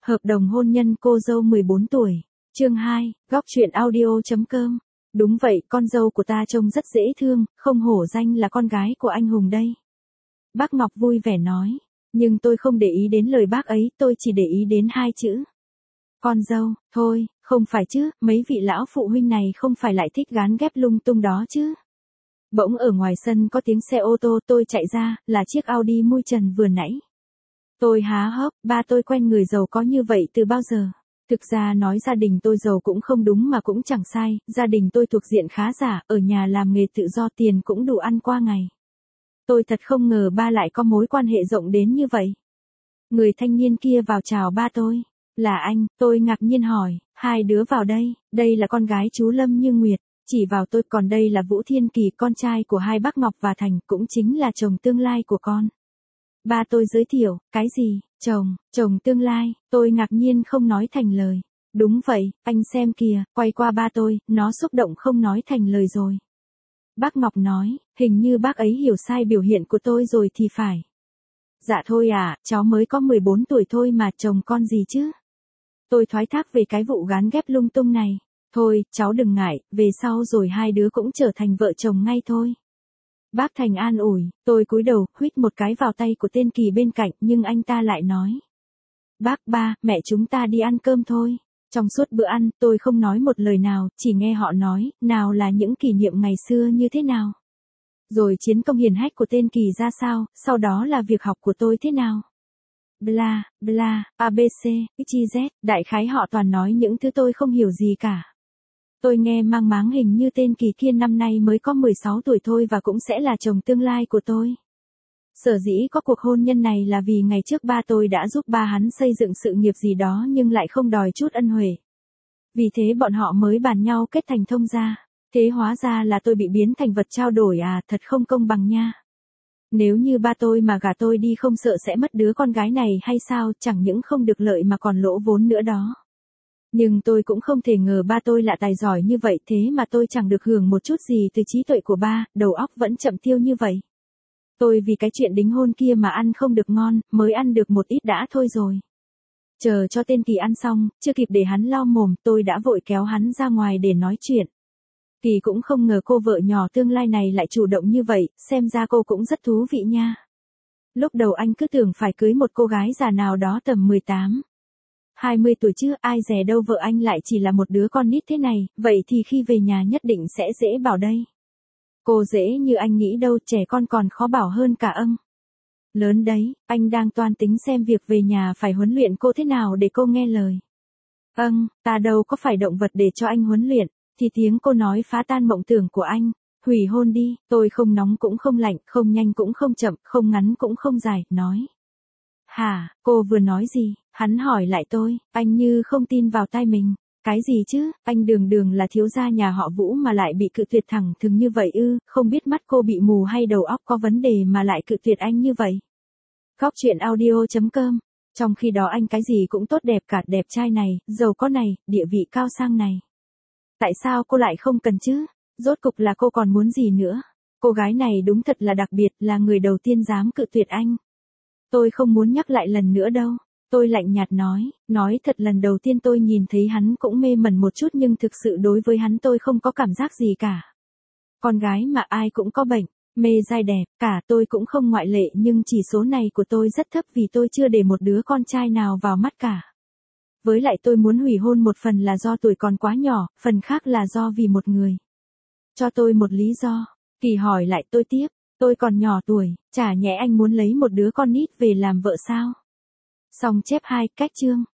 Hợp đồng hôn nhân cô dâu 14 tuổi. Chương 2, góc chuyện audio.com. Đúng vậy, con dâu của ta trông rất dễ thương, không hổ danh là con gái của anh hùng đây. Bác Ngọc vui vẻ nói. Nhưng tôi không để ý đến lời bác ấy, tôi chỉ để ý đến hai chữ. Con dâu, thôi, không phải chứ, mấy vị lão phụ huynh này không phải lại thích gán ghép lung tung đó chứ. Bỗng ở ngoài sân có tiếng xe ô tô, tôi chạy ra, là chiếc Audi mui trần vừa nãy. Tôi há hốc, ba tôi quen người giàu có như vậy từ bao giờ? Thực ra nói gia đình tôi giàu cũng không đúng mà cũng chẳng sai, gia đình tôi thuộc diện khá giả, ở nhà làm nghề tự do tiền cũng đủ ăn qua ngày. Tôi thật không ngờ ba lại có mối quan hệ rộng đến như vậy. Người thanh niên kia vào chào ba tôi. Là anh, tôi ngạc nhiên hỏi, hai đứa vào đây là con gái chú Lâm Như Nguyệt, chỉ vào tôi, còn đây là Vũ Thiên Kỳ, con trai của hai bác Ngọc và Thành, cũng chính là chồng tương lai của con. Ba tôi giới thiệu, cái gì, chồng tương lai, tôi ngạc nhiên không nói thành lời. Đúng vậy, anh xem kìa, quay qua ba tôi, nó xúc động không nói thành lời rồi. Bác Ngọc nói, hình như bác ấy hiểu sai biểu hiện của tôi rồi thì phải. Dạ thôi à, cháu mới có 14 tuổi thôi mà, chồng con gì chứ? Tôi thoái thác về cái vụ gán ghép lung tung này. Thôi, cháu đừng ngại, về sau rồi hai đứa cũng trở thành vợ chồng ngay thôi. Bác Thành an ủi, tôi cúi đầu, huýt một cái vào tay của tên Kỳ bên cạnh, nhưng anh ta lại nói. Bác ba, mẹ chúng ta đi ăn cơm thôi. Trong suốt bữa ăn, tôi không nói một lời nào, chỉ nghe họ nói, nào là những kỷ niệm ngày xưa như thế nào. Rồi chiến công hiển hách của tên Kỳ ra sao, sau đó là việc học của tôi thế nào. Bla, bla, ABC, XYZ, đại khái họ toàn nói những thứ tôi không hiểu gì cả. Tôi nghe mang máng hình như tên Kỳ kia năm nay mới có 16 tuổi thôi và cũng sẽ là chồng tương lai của tôi. Sở dĩ có cuộc hôn nhân này là vì ngày trước ba tôi đã giúp ba hắn xây dựng sự nghiệp gì đó nhưng lại không đòi chút ân huệ. Vì thế bọn họ mới bàn nhau kết thành thông gia. Thế hóa ra là tôi bị biến thành vật trao đổi à, thật không công bằng nha. Nếu như ba tôi mà gả tôi đi không sợ sẽ mất đứa con gái này hay sao, chẳng những không được lợi mà còn lỗ vốn nữa đó. Nhưng tôi cũng không thể ngờ ba tôi là tài giỏi như vậy, thế mà tôi chẳng được hưởng một chút gì từ trí tuệ của ba, đầu óc vẫn chậm tiêu như vậy. Tôi vì cái chuyện đính hôn kia mà ăn không được ngon, mới ăn được một ít đã thôi rồi. Chờ cho tên Kỳ ăn xong, chưa kịp để hắn lau mồm, tôi đã vội kéo hắn ra ngoài để nói chuyện. Kỳ cũng không ngờ cô vợ nhỏ tương lai này lại chủ động như vậy, xem ra cô cũng rất thú vị nha. Lúc đầu anh cứ tưởng phải cưới một cô gái già nào đó tầm 18, 20 tuổi chứ, ai dè đâu vợ anh lại chỉ là một đứa con nít thế này, vậy thì khi về nhà nhất định sẽ dễ bảo đây. Cô dễ như anh nghĩ đâu, trẻ con còn khó bảo hơn cả âng. Lớn đấy, anh đang toan tính xem việc về nhà phải huấn luyện cô thế nào để cô nghe lời. Ta đâu có phải động vật để cho anh huấn luyện, thì tiếng cô nói phá tan mộng tưởng của anh. Hủy hôn đi, tôi không nóng cũng không lạnh, không nhanh cũng không chậm, không ngắn cũng không dài, nói. Hả, cô vừa nói gì? Hắn hỏi lại tôi, anh như không tin vào tai mình. Cái gì chứ, anh đường là thiếu gia nhà họ Vũ mà lại bị cự tuyệt thẳng thừng như vậy ư, không biết mắt cô bị mù hay đầu óc có vấn đề mà lại cự tuyệt anh như vậy. Góc chuyện audio.com. Trong khi đó anh cái gì cũng tốt đẹp cả, đẹp trai này, giàu có này, địa vị cao sang này. Tại sao cô lại không cần chứ? Rốt cục là cô còn muốn gì nữa? Cô gái này đúng thật là đặc biệt, là người đầu tiên dám cự tuyệt anh. Tôi không muốn nhắc lại lần nữa đâu. Tôi lạnh nhạt nói thật lần đầu tiên tôi nhìn thấy hắn cũng mê mẩn một chút nhưng thực sự đối với hắn tôi không có cảm giác gì cả. Con gái mà ai cũng có bệnh, mê giai đẹp, cả tôi cũng không ngoại lệ nhưng chỉ số này của tôi rất thấp vì tôi chưa để một đứa con trai nào vào mắt cả. Với lại tôi muốn hủy hôn một phần là do tuổi còn quá nhỏ, phần khác là do vì một người. Cho tôi một lý do. Kỳ hỏi lại tôi tiếp, tôi còn nhỏ tuổi, chả nhẽ anh muốn lấy một đứa con nít về làm vợ sao? Xong chép 2, cách chương.